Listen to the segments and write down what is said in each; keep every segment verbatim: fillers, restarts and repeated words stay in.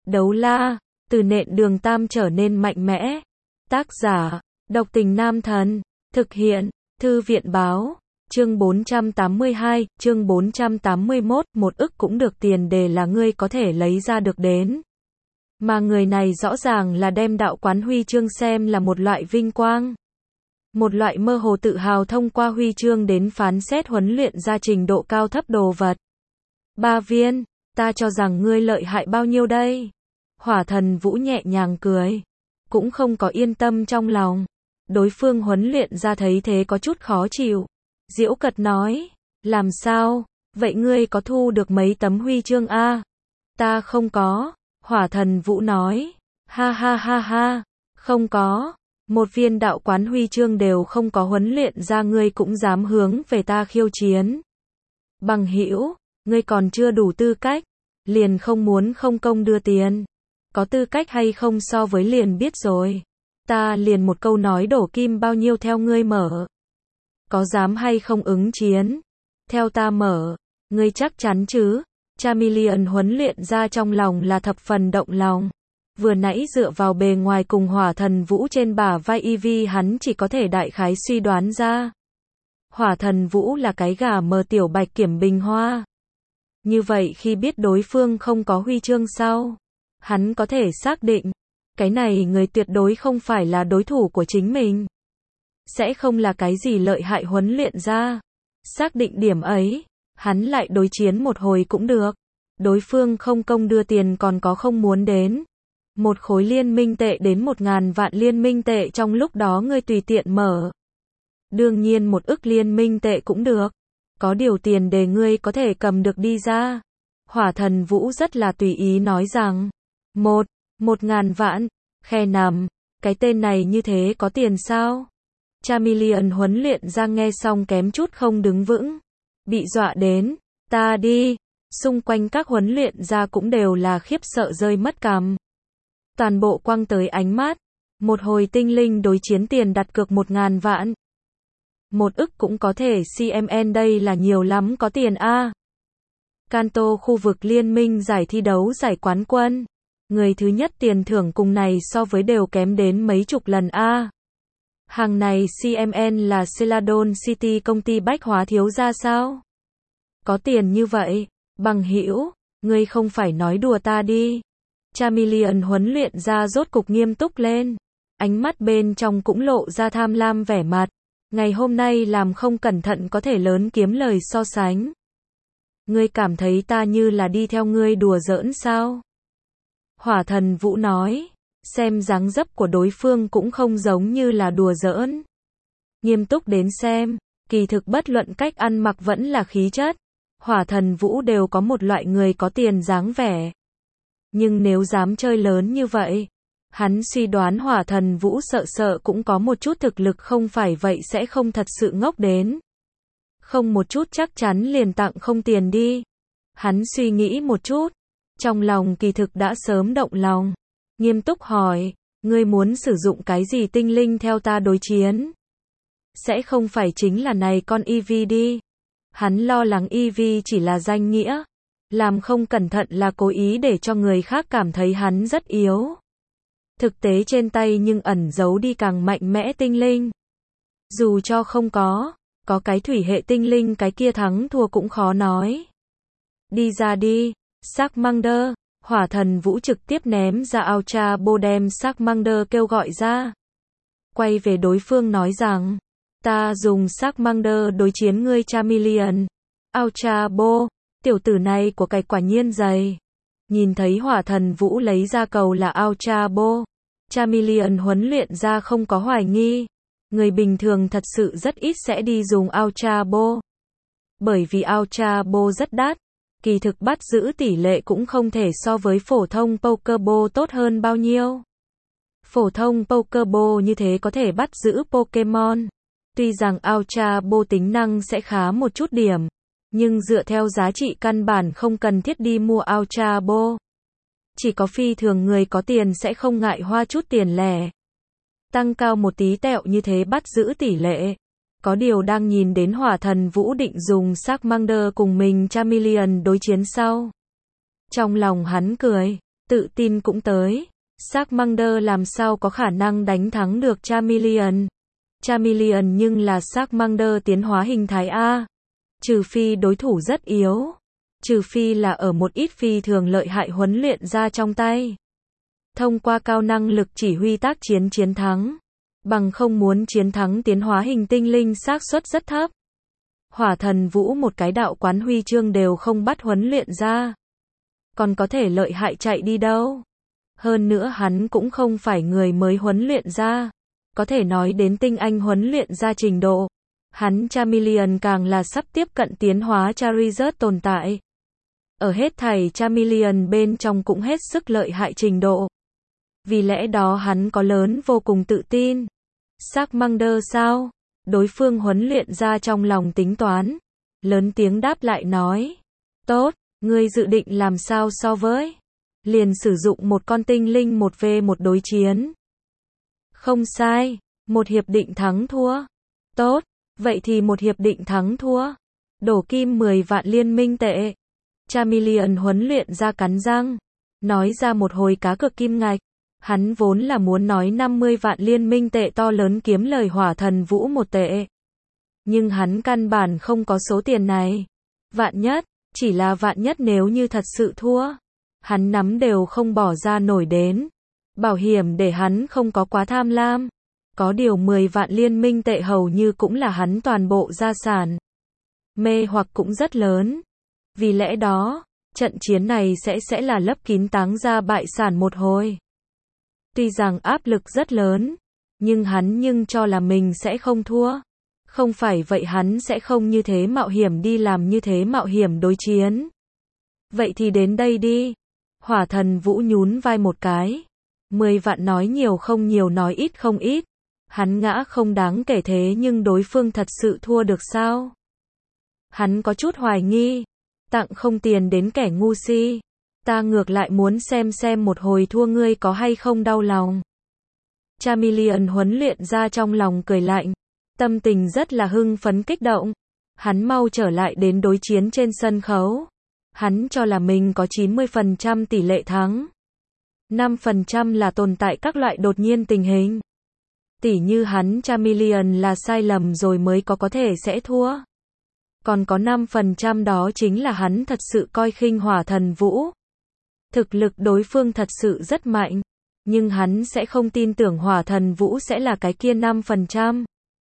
Đấu la, từ nện đường tam trở nên mạnh mẽ. Tác giả, độc tình nam thần. Thực hiện, thư viện báo. Chương bốn trăm tám mươi hai, chương bốn trăm tám mươi mốt, một ức cũng được tiền đề là ngươi có thể lấy ra được đến. Mà người này rõ ràng là đem đạo quán huy chương xem là một loại vinh quang. Một loại mơ hồ tự hào thông qua huy chương đến phán xét huấn luyện ra trình độ cao thấp đồ vật. Ba viên, ta cho rằng ngươi lợi hại bao nhiêu đây? Hỏa thần Vũ nhẹ nhàng cười. Cũng không có yên tâm trong lòng. Đối phương huấn luyện ra thấy thế có chút khó chịu. Diễu cật nói, làm sao, vậy ngươi có thu được mấy tấm huy chương a? Ta không có, Hỏa thần Vũ nói, ha ha ha ha, không có, một viên đạo quán huy chương đều không có huấn luyện ra ngươi cũng dám hướng về ta khiêu chiến. Bằng hữu, ngươi còn chưa đủ tư cách, liền không muốn không công đưa tiền. Có tư cách hay không so với liền biết rồi. Ta liền một câu nói đổ kim bao nhiêu theo ngươi mở. Có dám hay không ứng chiến? Theo ta mở, ngươi chắc chắn chứ? Chameleon huấn luyện ra trong lòng là thập phần động lòng. Vừa nãy dựa vào bề ngoài cùng Hỏa thần Vũ trên bả vai Eevee hắn chỉ có thể đại khái suy đoán ra. Hỏa thần Vũ là cái gà mờ tiểu bạch kiểm bình hoa. Như vậy khi biết đối phương không có huy chương sau, hắn có thể xác định, cái này người tuyệt đối không phải là đối thủ của chính mình. Sẽ không là cái gì lợi hại huấn luyện ra. Xác định điểm ấy, hắn lại đối chiến một hồi cũng được. Đối phương không công đưa tiền còn có không muốn đến. Một khối liên minh tệ đến một ngàn vạn liên minh tệ trong lúc đó ngươi tùy tiện mở. Đương nhiên một ức liên minh tệ cũng được. Có điều tiền để ngươi có thể cầm được đi ra. Hỏa thần Vũ rất là tùy ý nói rằng, một, một ngàn vạn, khe nằm, cái tên này như thế có tiền sao? Chameleon huấn luyện ra nghe xong kém chút không đứng vững. Bị dọa đến, ta đi, xung quanh các huấn luyện ra cũng đều là khiếp sợ rơi mất cằm. Toàn bộ quăng tới ánh mắt, một hồi tinh linh đối chiến tiền đặt cược một ngàn vạn. Một ức cũng có thể xê em en đây là nhiều lắm có tiền a. Kanto khu vực liên minh giải thi đấu giải quán quân. Người thứ nhất tiền thưởng cùng này so với đều kém đến mấy chục lần a. Hàng này xê em en là Celadon City công ty bách hóa thiếu gia sao? Có tiền như vậy, bằng hữu, ngươi không phải nói đùa ta đi. Chameleon huấn luyện ra rốt cục nghiêm túc lên. Ánh mắt bên trong cũng lộ ra tham lam vẻ mặt. Ngày hôm nay làm không cẩn thận có thể lớn kiếm lời so sánh. Ngươi cảm thấy ta như là đi theo ngươi đùa giỡn sao? Hỏa thần Vũ nói, xem dáng dấp của đối phương cũng không giống như là đùa giỡn. Nghiêm túc đến xem, kỳ thực bất luận cách ăn mặc vẫn là khí chất. Hỏa thần Vũ đều có một loại người có tiền dáng vẻ. Nhưng nếu dám chơi lớn như vậy, hắn suy đoán Hỏa thần Vũ sợ sợ cũng có một chút thực lực không phải vậy sẽ không thật sự ngốc đến. Không một chút chắc chắn liền tặng không tiền đi. Hắn suy nghĩ một chút, trong lòng kỳ thực đã sớm động lòng. Nghiêm túc hỏi, ngươi muốn sử dụng cái gì tinh linh theo ta đối chiến? Sẽ không phải chính là này con Eevee đi. Hắn lo lắng Eevee chỉ là danh nghĩa. Làm không cẩn thận là cố ý để cho người khác cảm thấy hắn rất yếu. Thực tế trên tay nhưng ẩn giấu đi càng mạnh mẽ tinh linh. Dù cho không có, có cái thủy hệ tinh linh cái kia thắng thua cũng khó nói. Đi ra đi, Charmander. Hỏa thần Vũ trực tiếp ném ra Ultra Ball đem Charmander kêu gọi ra. Quay về đối phương nói rằng, ta dùng Charmander đối chiến ngươi Chameleon. Ultra Ball, tiểu tử này của cải quả nhiên dày. Nhìn thấy Hỏa thần Vũ lấy ra cầu là Ultra Ball, Chameleon huấn luyện ra không có hoài nghi. Người bình thường thật sự rất ít sẽ đi dùng Ultra Ball. Bởi vì Ultra Ball rất đắt. Kỳ thực bắt giữ tỷ lệ cũng không thể so với phổ thông Pokeball tốt hơn bao nhiêu. Phổ thông Pokeball như thế có thể bắt giữ Pokemon. Tuy rằng Ultra Ball tính năng sẽ khá một chút điểm, nhưng dựa theo giá trị căn bản không cần thiết đi mua Ultra Ball. Chỉ có phi thường người có tiền sẽ không ngại hoa chút tiền lẻ. Tăng cao một tí tẹo như thế bắt giữ tỷ lệ. Có điều đang nhìn đến Hỏa thần Vũ định dùng Charmander cùng mình Chameleon đối chiến sau. Trong lòng hắn cười, tự tin cũng tới. Charmander làm sao có khả năng đánh thắng được Charmeleon. Charmeleon nhưng là Charmander tiến hóa hình thái A. Trừ phi đối thủ rất yếu. Trừ phi là ở một ít phi thường lợi hại huấn luyện ra trong tay. Thông qua cao năng lực chỉ huy tác chiến chiến thắng. Bằng không muốn chiến thắng tiến hóa hình tinh linh xác suất rất thấp. Hỏa thần vũ một cái đạo quán huy chương đều không bắt huấn luyện ra. Còn có thể lợi hại chạy đi đâu. Hơn nữa hắn cũng không phải người mới huấn luyện ra. Có thể nói đến tinh anh huấn luyện ra trình độ. Hắn Charmeleon càng là sắp tiếp cận tiến hóa Charizard tồn tại. Ở hết thảy Charmeleon bên trong cũng hết sức lợi hại trình độ. Vì lẽ đó hắn có lớn vô cùng tự tin. Charmander sao? Đối phương huấn luyện ra trong lòng tính toán. Lớn tiếng đáp lại nói. Tốt, ngươi dự định làm sao so với? Liền sử dụng một con tinh linh một v một đối chiến. Không sai, một hiệp định thắng thua. Tốt, vậy thì một hiệp định thắng thua. Đổ kim mười vạn liên minh tệ. Charmeleon huấn luyện ra cắn răng. Nói ra một hồi cá cược kim ngạch. Hắn vốn là muốn nói năm mươi vạn liên minh tệ to lớn kiếm lời hỏa thần vũ một tệ. Nhưng hắn căn bản không có số tiền này. Vạn nhất, chỉ là vạn nhất nếu như thật sự thua. Hắn nắm đều không bỏ ra nổi đến. Bảo hiểm để hắn không có quá tham lam. Có điều mười vạn liên minh tệ hầu như cũng là hắn toàn bộ gia sản. Mê hoặc cũng rất lớn. Vì lẽ đó, trận chiến này sẽ sẽ là lấp kín táng ra bại sản một hồi. Tuy rằng áp lực rất lớn, nhưng hắn nhưng cho là mình sẽ không thua. Không phải vậy hắn sẽ không như thế mạo hiểm đi làm như thế mạo hiểm đối chiến. Vậy thì đến đây đi. Hỏa thần vũ nhún vai một cái. Mười vạn nói nhiều không nhiều nói ít không ít. Hắn ngã không đáng kể thế nhưng đối phương thật sự thua được sao? Hắn có chút hoài nghi. Tặng không tiền đến kẻ ngu si. Ta ngược lại muốn xem xem một hồi thua ngươi có hay không đau lòng. Charmeleon huấn luyện ra trong lòng cười lạnh. Tâm tình rất là hưng phấn kích động. Hắn mau trở lại đến đối chiến trên sân khấu. Hắn cho là mình có chín mươi phần trăm tỷ lệ thắng. năm phần trăm là tồn tại các loại đột nhiên tình hình. Tỉ như hắn Charmeleon là sai lầm rồi mới có có thể sẽ thua. Còn có năm phần trăm đó chính là hắn thật sự coi khinh hỏa thần vũ. Thực lực đối phương thật sự rất mạnh. Nhưng hắn sẽ không tin tưởng hỏa thần vũ sẽ là cái kia năm phần trăm.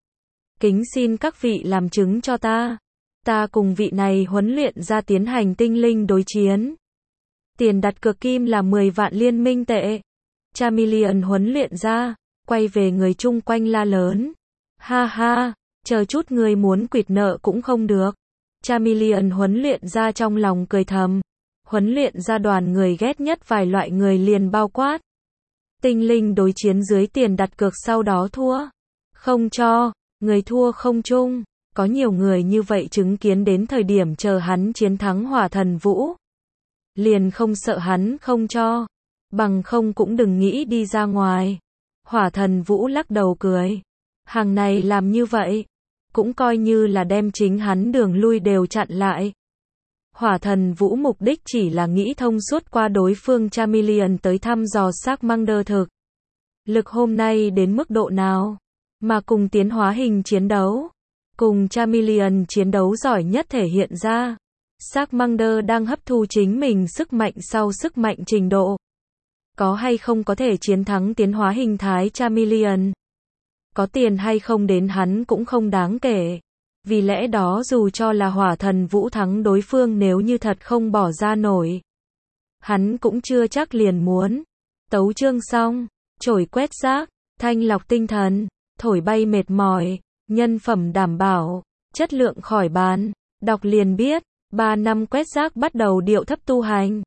Kính xin các vị làm chứng cho ta. Ta cùng vị này huấn luyện ra tiến hành tinh linh đối chiến. Tiền đặt cược kim là mười vạn liên minh tệ. Charmeleon huấn luyện ra, quay về người chung quanh la lớn. Ha ha, chờ chút người muốn quỵt nợ cũng không được. Charmeleon huấn luyện ra trong lòng cười thầm. Huấn luyện ra đoàn người ghét nhất vài loại người liền bao quát. Tinh linh đối chiến dưới tiền đặt cược sau đó thua. Không cho, người thua không chung. Có nhiều người như vậy chứng kiến đến thời điểm chờ hắn chiến thắng hỏa thần vũ. Liền không sợ hắn không cho. Bằng không cũng đừng nghĩ đi ra ngoài. Hỏa thần vũ lắc đầu cười. Hàng này làm như vậy. Cũng coi như là đem chính hắn đường lui đều chặn lại. Hỏa thần vũ mục đích chỉ là nghĩ thông suốt qua đối phương Charmeleon tới thăm dò Charmander thực. Lực hôm nay đến mức độ nào. Mà cùng tiến hóa hình chiến đấu. Cùng Charmeleon chiến đấu giỏi nhất thể hiện ra. Charmander đang hấp thu chính mình sức mạnh sau sức mạnh trình độ. Có hay không có thể chiến thắng tiến hóa hình thái Charmeleon. Có tiền hay không đến hắn cũng không đáng kể. Vì lẽ đó dù cho là hỏa thần vũ thắng đối phương nếu như thật không bỏ ra nổi. Hắn cũng chưa chắc liền muốn. Tấu chương xong. Chổi quét rác. Thanh lọc tinh thần. Thổi bay mệt mỏi. Nhân phẩm đảm bảo. Chất lượng khỏi bán. Đọc liền biết. ba năm quét rác bắt đầu điệu thấp tu hành.